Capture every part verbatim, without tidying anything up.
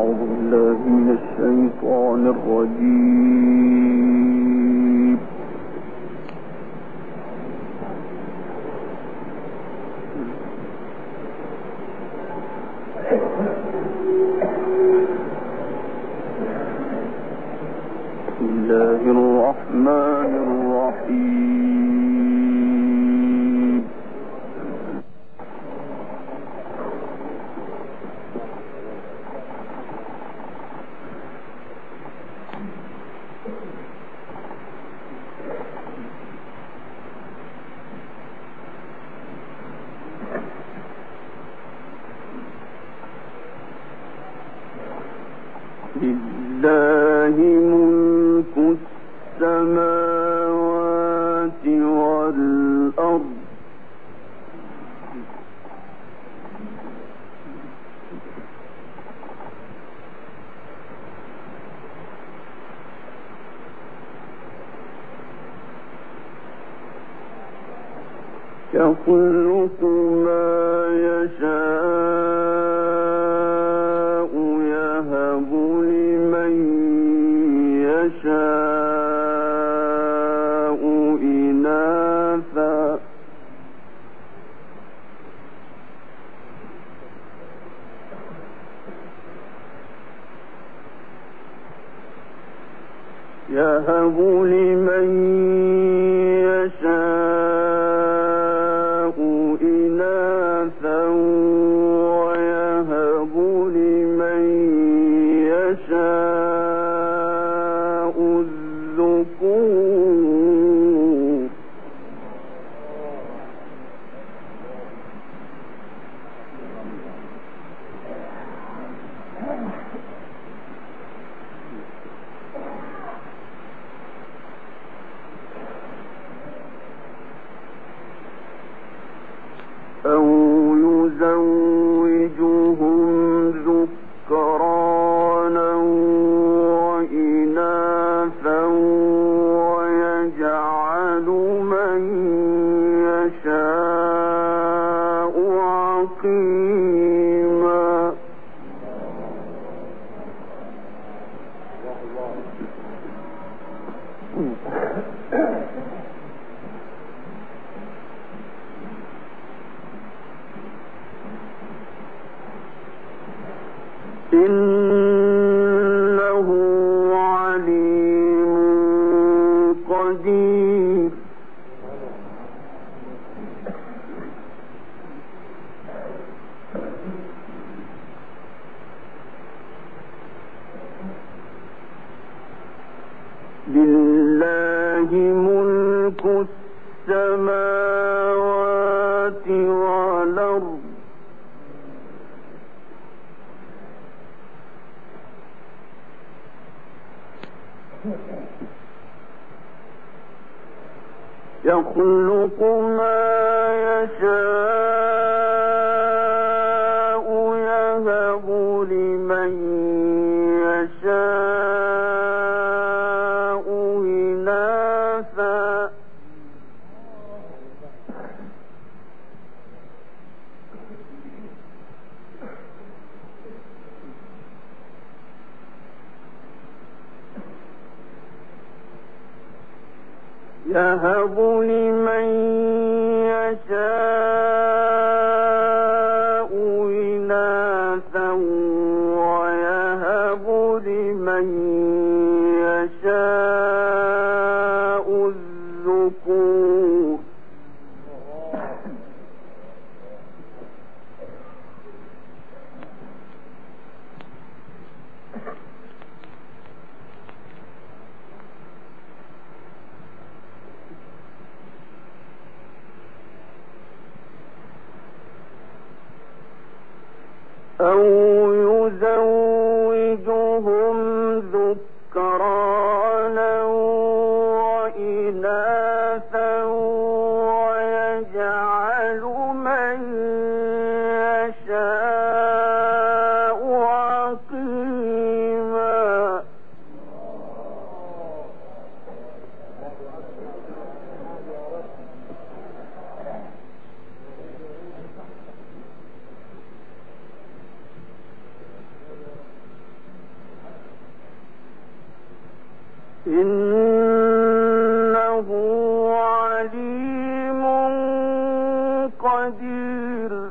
أعوذ بالله من الشيطان الرجيم. بسم الله الرحمن الرحيم. لله ملك السماوات والأرض يخلق ما يشاء يهب لمن يشاء إناثا يهب لمن يشاء إناثا ويهب لمن يشاء الذكور أو يزوجهم ذكرانا وإناثا ويجعل من يشاء عقيما. إنه عليم قدير. لله ملك السماوات والأرض يخلق ما يشاء يهب لمن يشاء إناثا يهب لمن يشاء إناثا ويهب لمن يشاء الذكور أو يزوجهم ذكرانا وإناثا ويجعل من يشاء عقيما. إنه عليم قدير.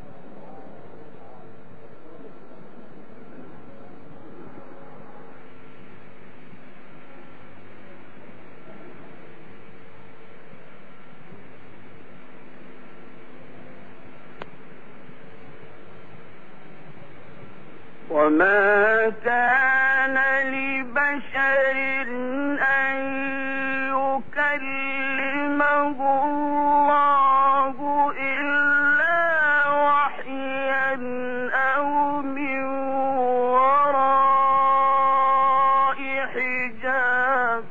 وما كان لبشر أن يكلمه الله إلا وحيا أو من وراء حجاب.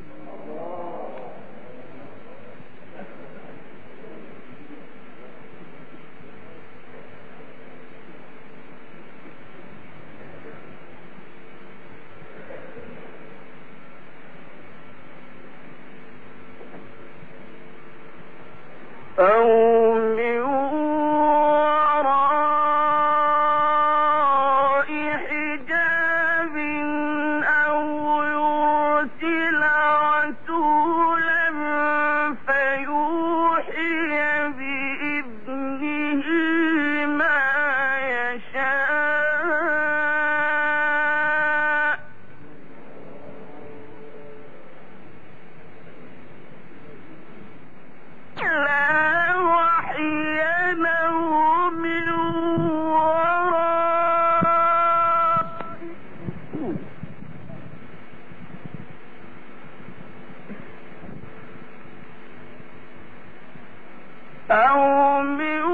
أو من وراء حجاب أو يرسل رسولا فيوحي بإذنه ما يشاء. لا وحيا أو من وراء أو من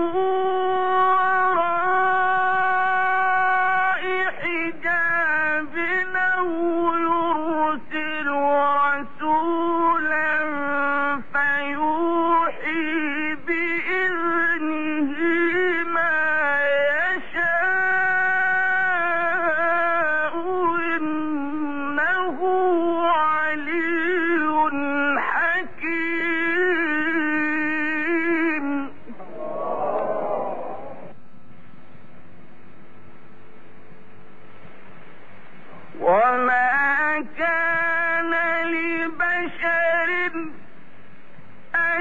وراء حجاب أو يرسل رسولا فيوحي بإذنه ما يشاء. إنه علي حكيم. وما كان لبشر أن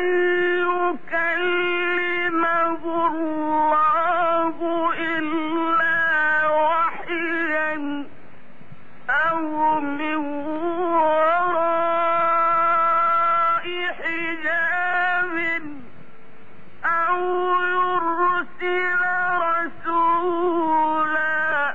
يكلمه الله إلا وحيا أو من وراء حجاب أو يرسل رسولا.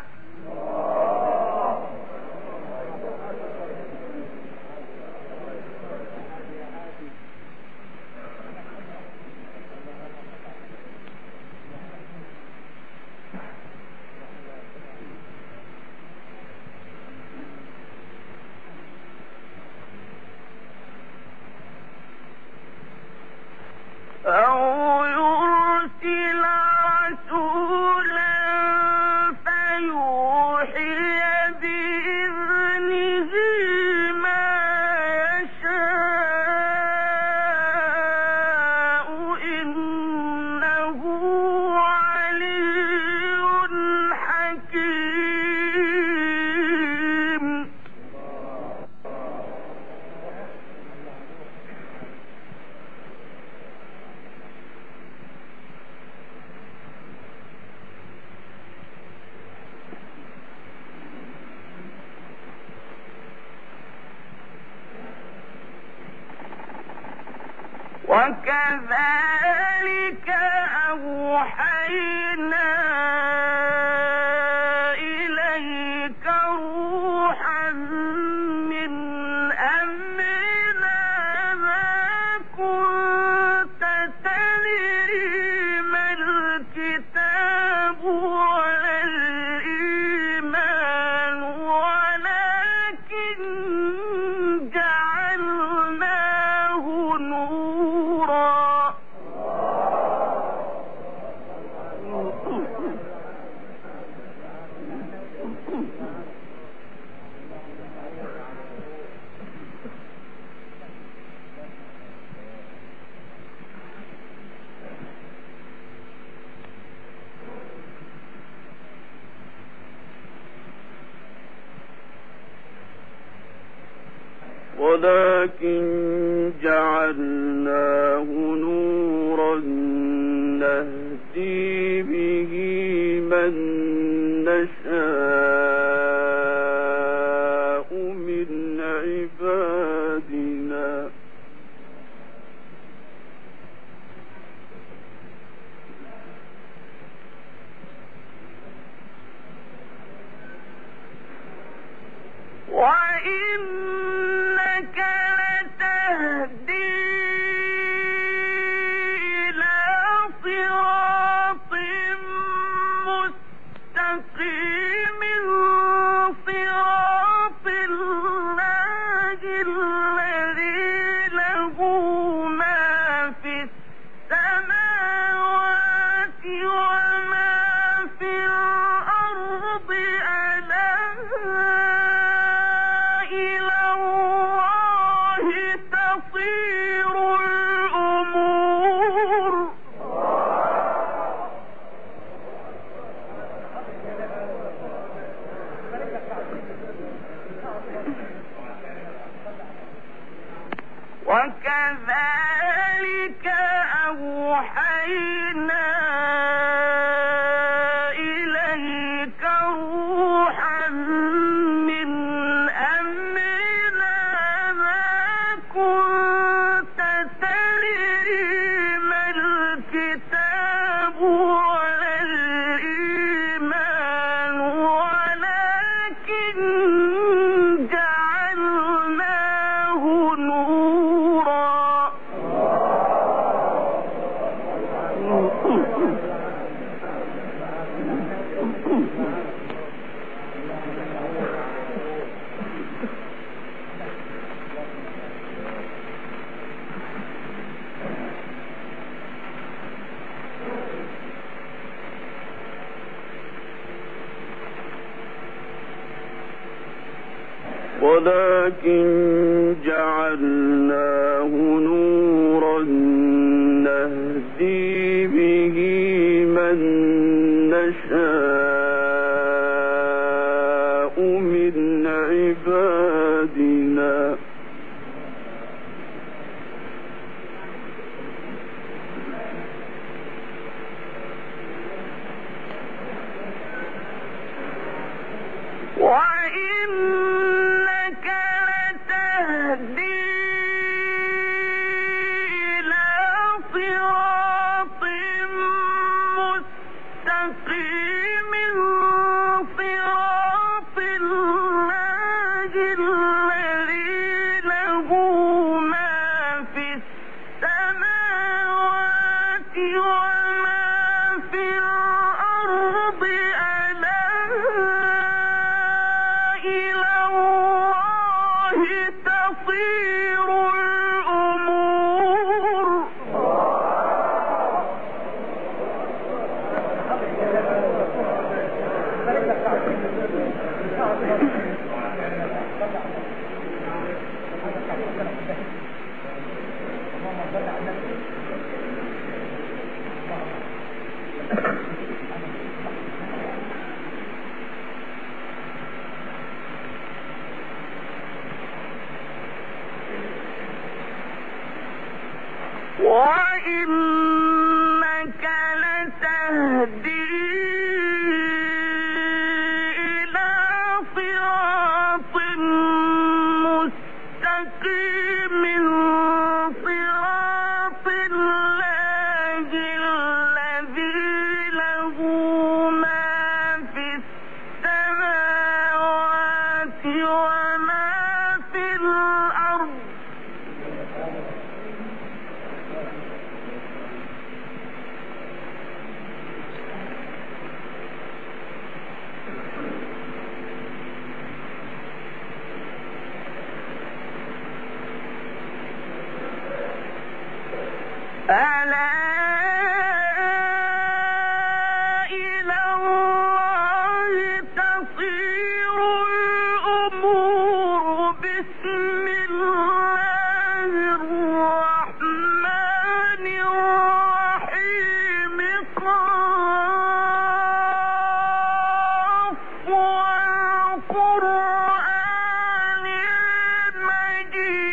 أو يرسل رسولا فيوحي بإذنه ما يشاء. إنه علي حكيم. وكذلك أوحينا إليك روحا من أمرنا ما كنت تدري ما الكتاب ولا الإيمان ولكن جعلناه نورا ولكن جعلناه نورا نهدي به من نشاء من عبادنا وإنك لتهدي إلى صراط مستقيم صراط الله الذي له ما في السماوات وما في الأرض ألا إلى الله تصير الأمور وكذلك أوحينا إليك روحا من أمرنا ما كنت تدري ما الكتاب ولا الإيمان ولكن جعلناه نورا ولكن جعلناه نورا نهدي به من نشاء من عبادنا وإنك لتهدي إلى صراط مستقيم صراط الله الذي له ما في السماوات وما في الأرض ألا إلى الله تصير الأمور وإنك لتهدي إلى صراط مستقيم صراط الله الذي له ما في السماوات وما في الأرض ألا إلى الله تصير الأمور بسم الله الرحمن الرحيم قاف والقرآن المجيد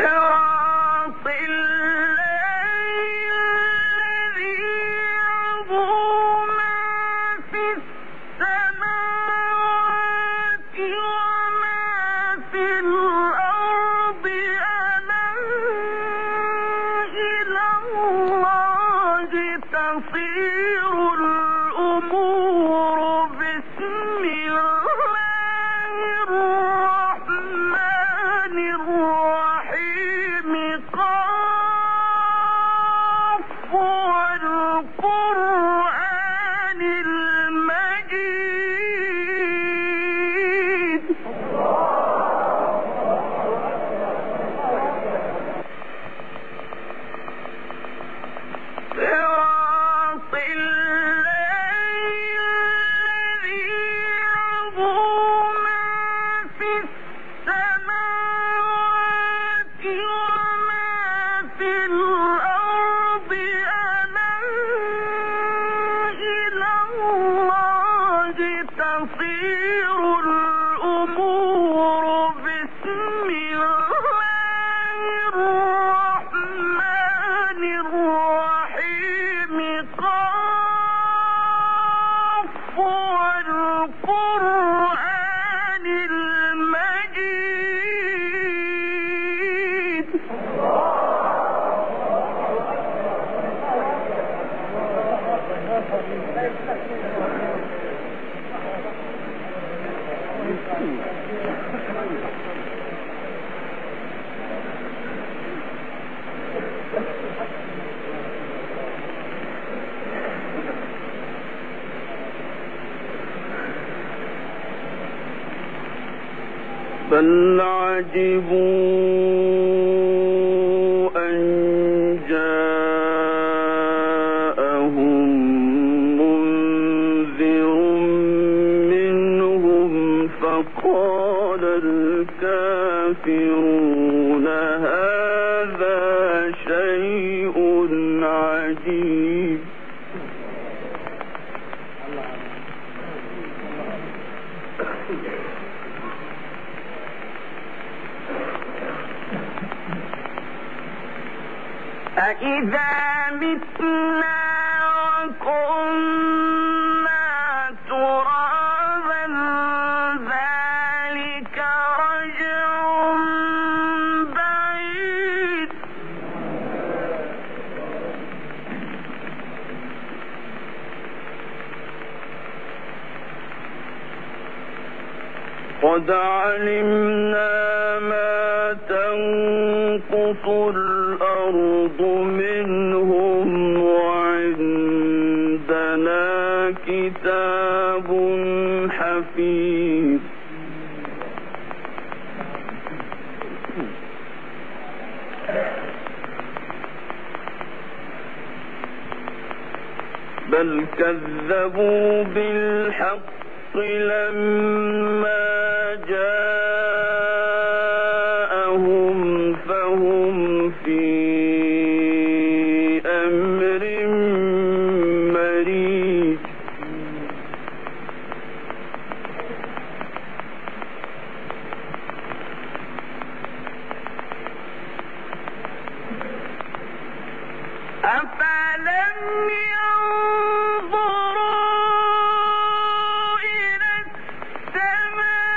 بل عجبوا أن جاءهم منذر منهم فقال الكافرون هذا شيء عجيب. أَإِذَا مِتْنَا وَكُنَّا تُرَابًا ذَلِكَ رَجْعٌ بَعِيدٌ. قَدْ عَلِمْنَا مَا تَنقُصُ الْأَرْضُ منهم وعندنا كتاب حفيظ. بل كذبوا بالحق لما جاءهم فهم في أمر مريج. أفلم ينظروا إلى السماء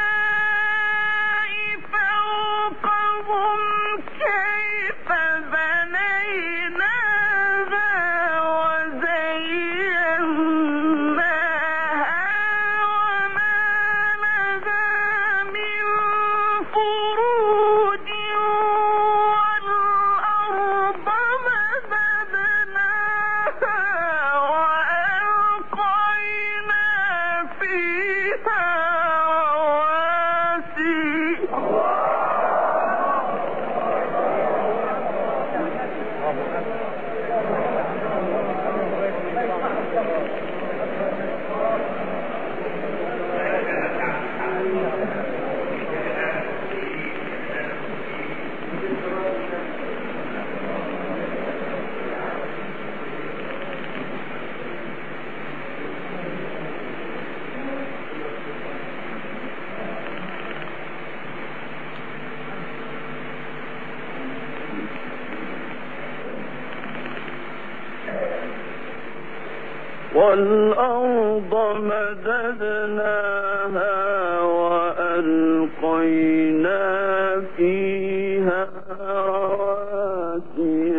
والأرض مددناها وألقينا فيها رواسي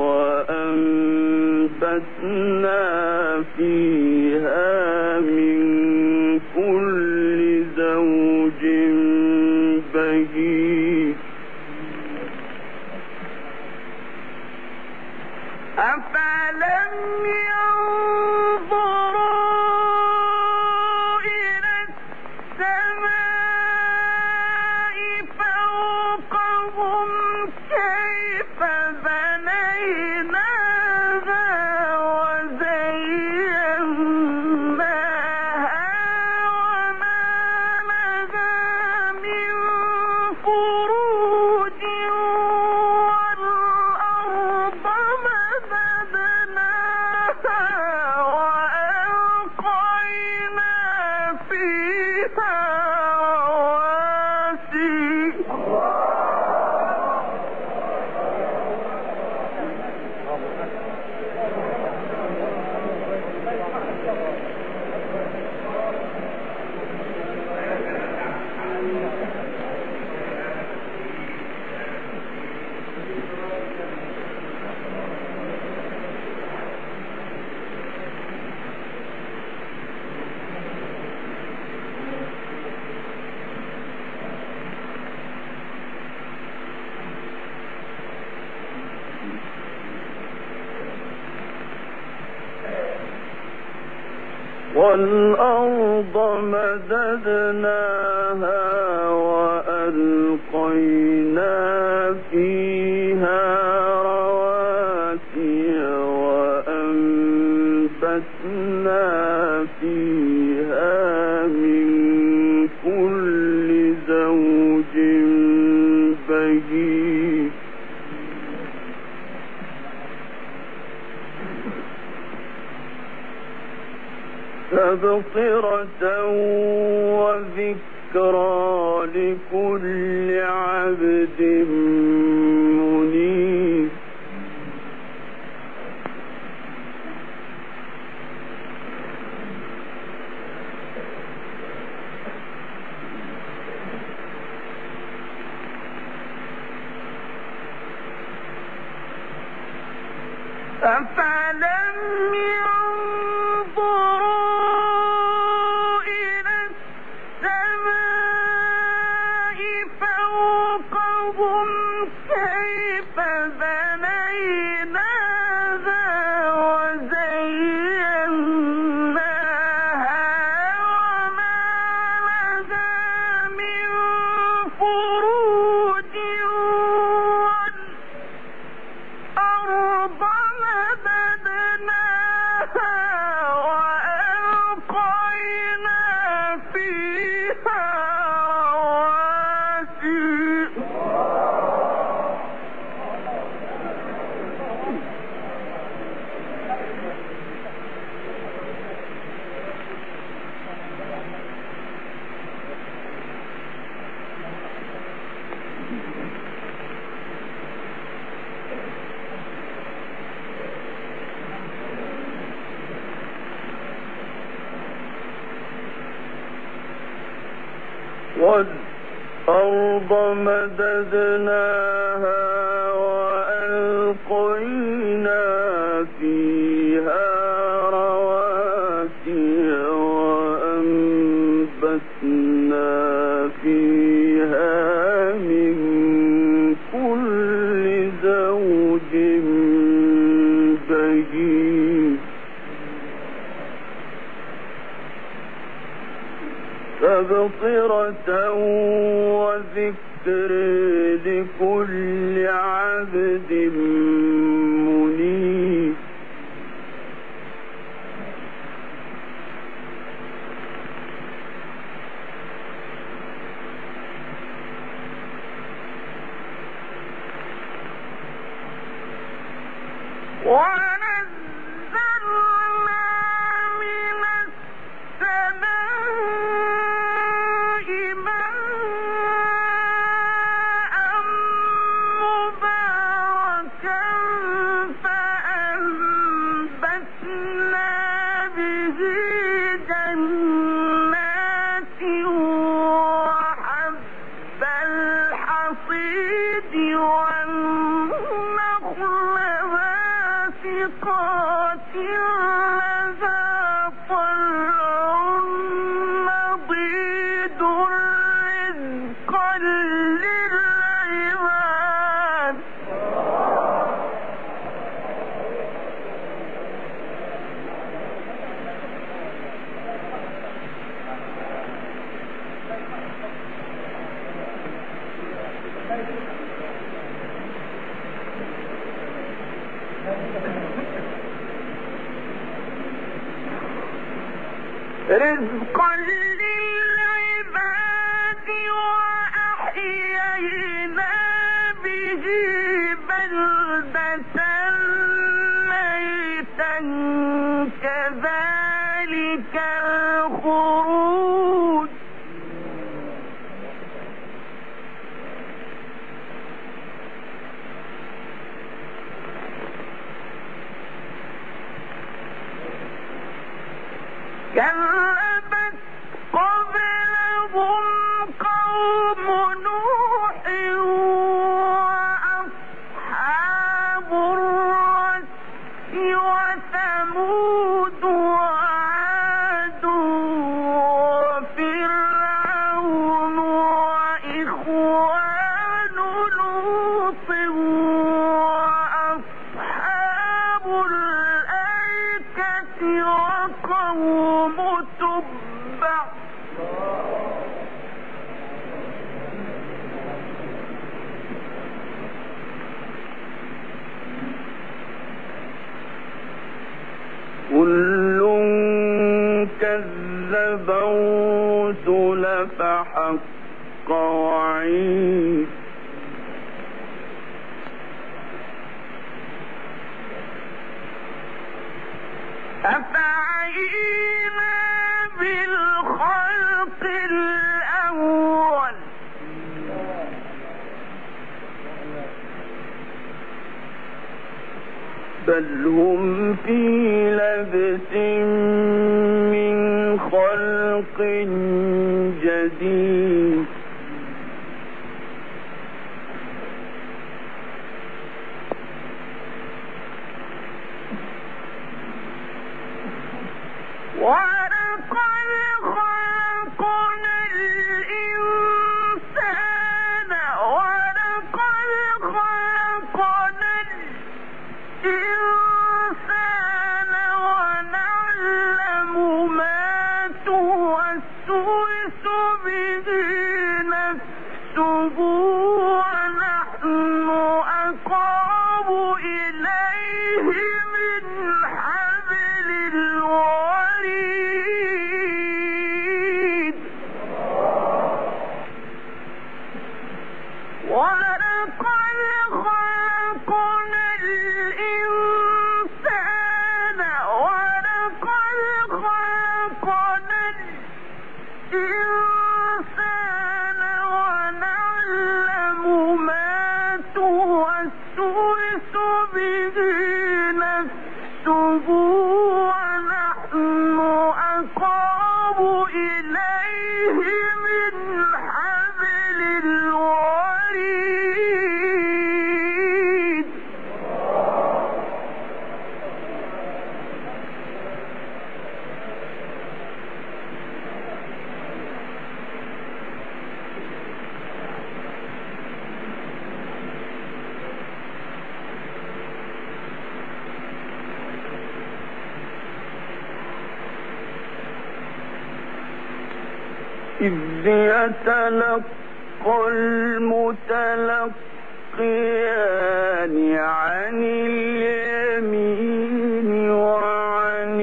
وأنبتنا فيها من كل زوج بهيج أفلم ينظروا إلى السماء فوقهم كيف بنيناها وزيناها وما لها من فروج والأرض مددناها وألقينا فيها رواسي والأرض مددناها وألقينا فيها رواسي وأنبتنا فيها من كل زوج بهيج تبصرة وذكرى لكل عبد منيب أفلم ينظروا إلى السماء فوقهم كيف بنيناها وزيناها وما لها من فروج والأرض مددناها وألقينا فيها والأرض مددناها وألقينا فيها رواسي وأنبتنا فيها من كل زوج بهيج تبصرة وذكر لكل عبد منيب ونزلنا من السماء ماء مباركا فأنبتنا به رزقا للعباد وأحيينا به بلدة ميتا كذلك الخروج كذبت قبلهم قوم نوح وأصحاب الرس وثمود وعاد وفرعون وإخوان لوط وأصحاب الأيكة وقوم تبع كل كذب الرسل فحق وعيد أفعينا بالخلق الأول بل هم في لبس من خلق جديد ولقد خلقنا الإنسان ولقد خلقنا الإنسان ونعلم ما توسوس به نفسه ونحن أقرب إليه من حبل الوريد ولقد خلقنا الإنسان ولقد خلقنا الإنسان ونعلم ما توسوس به نفسه ونحن أقرب إليه من حبل الوريد إذ يتلقى المتلقيان عن اليمين وعن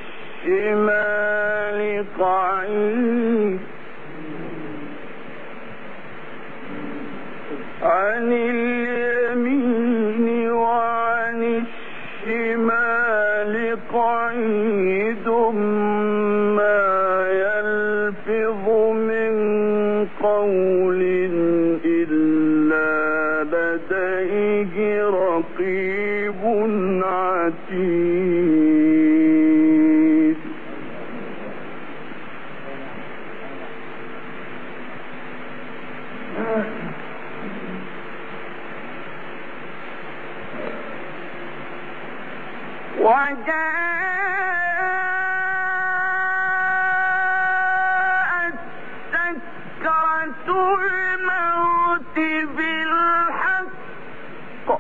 الشمال قعيد عن اليمين وعن الشمال قعيد ما يلفظ من قول إلا لديه رقيب عتيد وجاءت سكرة الموت بالحق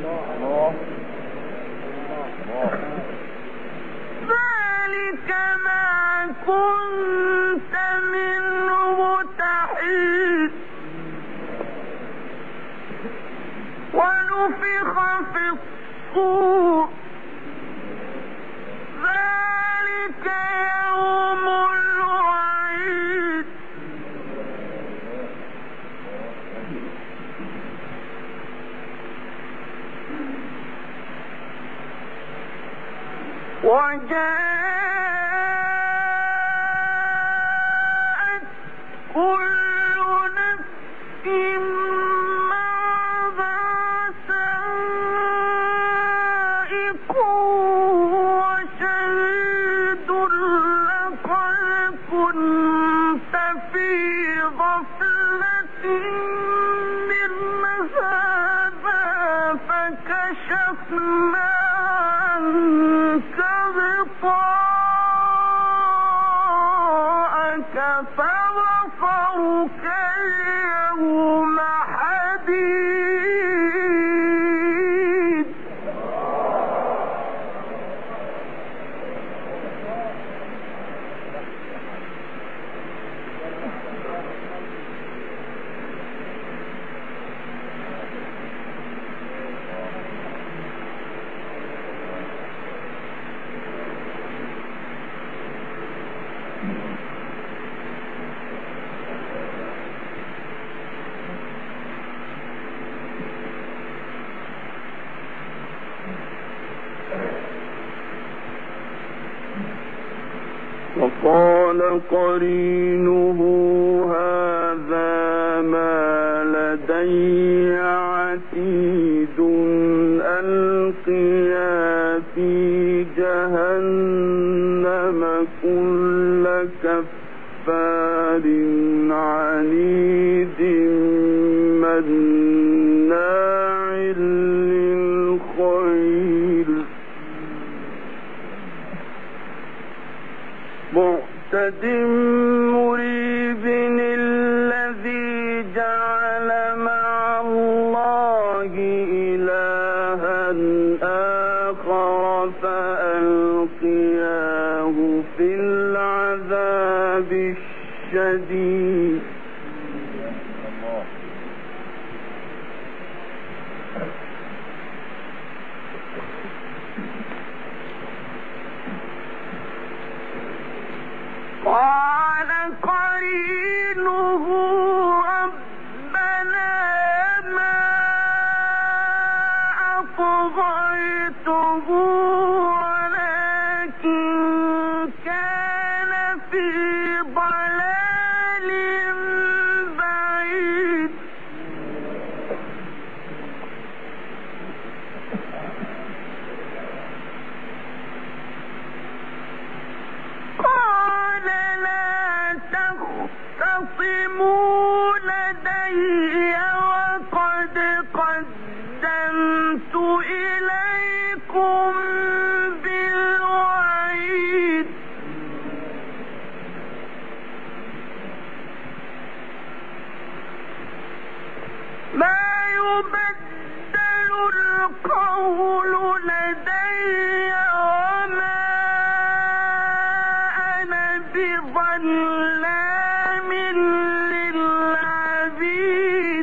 ذلك ما كنت منه تحيد ونفخ في الصور وجاءت كل نفس معها سائق وشهيد لقد كنت في غفلة من هذا فكشفنا عنك غطاءك فبصرك اليوم حديد. وقال قرينه هذا ما لدي عتيد ألقيا في جهنم كل كفار عنيد مناع للخير معتد مريب الذي جعل مع الله إلها آخر فألقياه في العذاب الشديد. قال قرينه ربنا ما أطغيته ولكن كان في ضلال بعيد. قال لا تختصموا لدي وقد قدمت إليكم بالوعيد. ما يبدل القول لدي وما أنا بظلام للعبيد.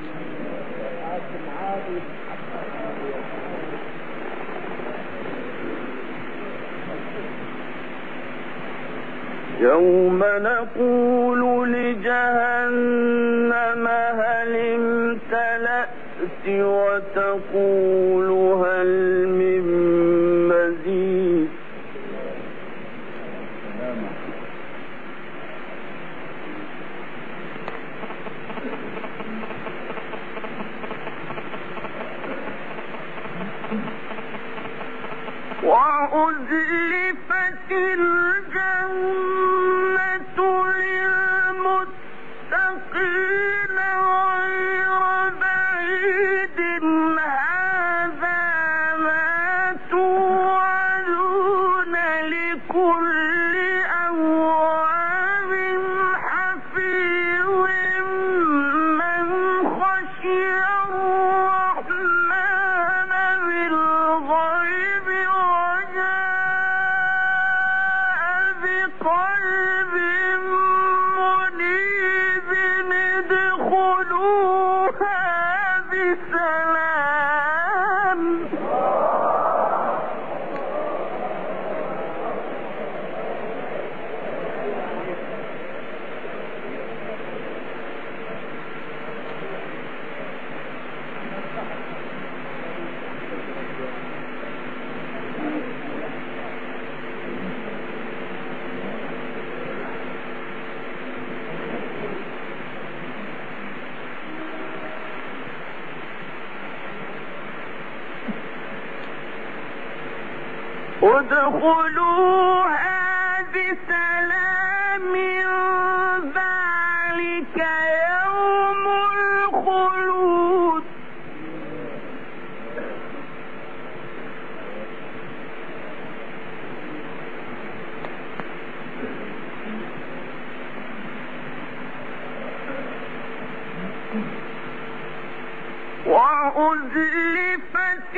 يوم نقول لجهنم هل امتلأت وتقول هل من مزيد. وأزلفت الجنة للمتقين غير بعيد هذا ما توعدون لكل أواب حفيظ من خشي الرحمن بالغيب وجاء ادخلوها بسلام ذلك يوم الخلود وأزلفت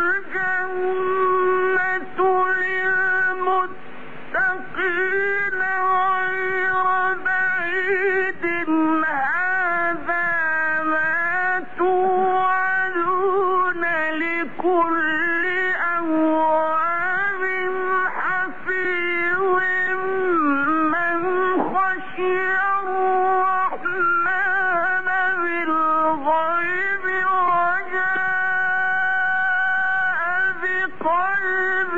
الجنة للمتقين غير بعيد هذا ما توعدون لكل أواب حفيظ من خشي الرحمن بالغيب بقلب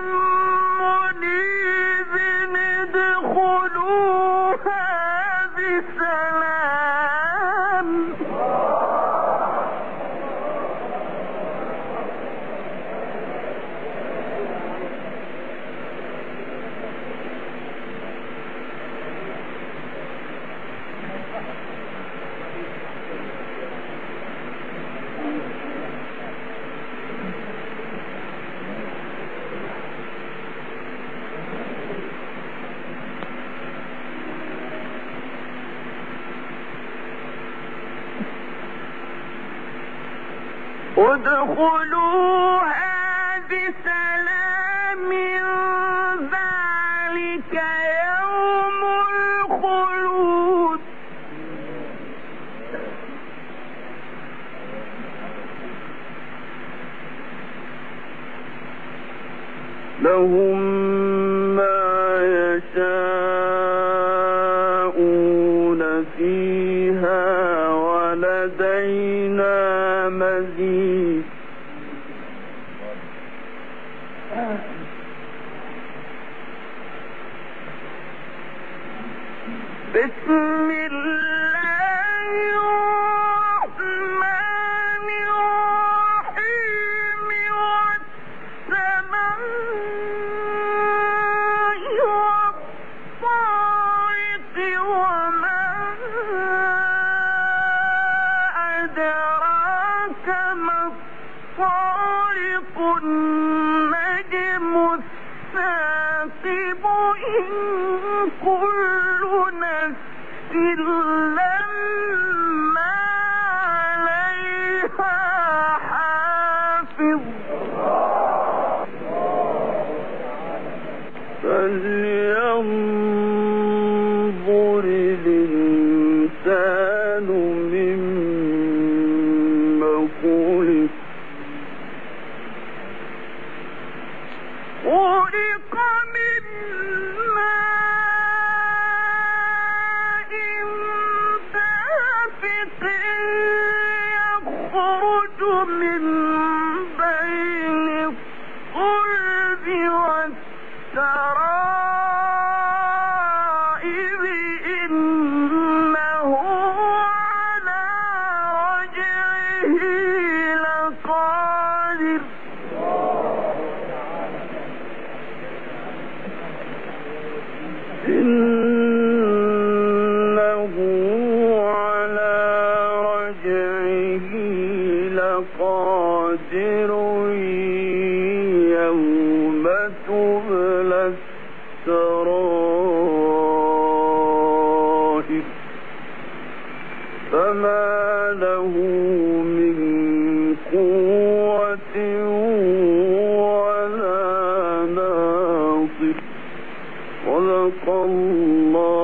منيب ادخلوها بسلام ادخلوها بسلام ذلك يوم الخلود لهم ما يشاءون فيها ولدينا مزيد بسم الله الرحمن الرحيم والسماء والطارق وما أدراك ما الطارق النجم الثاقب إن كل نفس لما عليها حافظ فلينظر الإنسان مما خلق خلق من ماء دافق يخرج من بين الصلب والترائب إنه على رجعه لقادر إنه على رجعه لقادر يوم تبلى السرائر فما له من قوة ولا ناصر صدق الله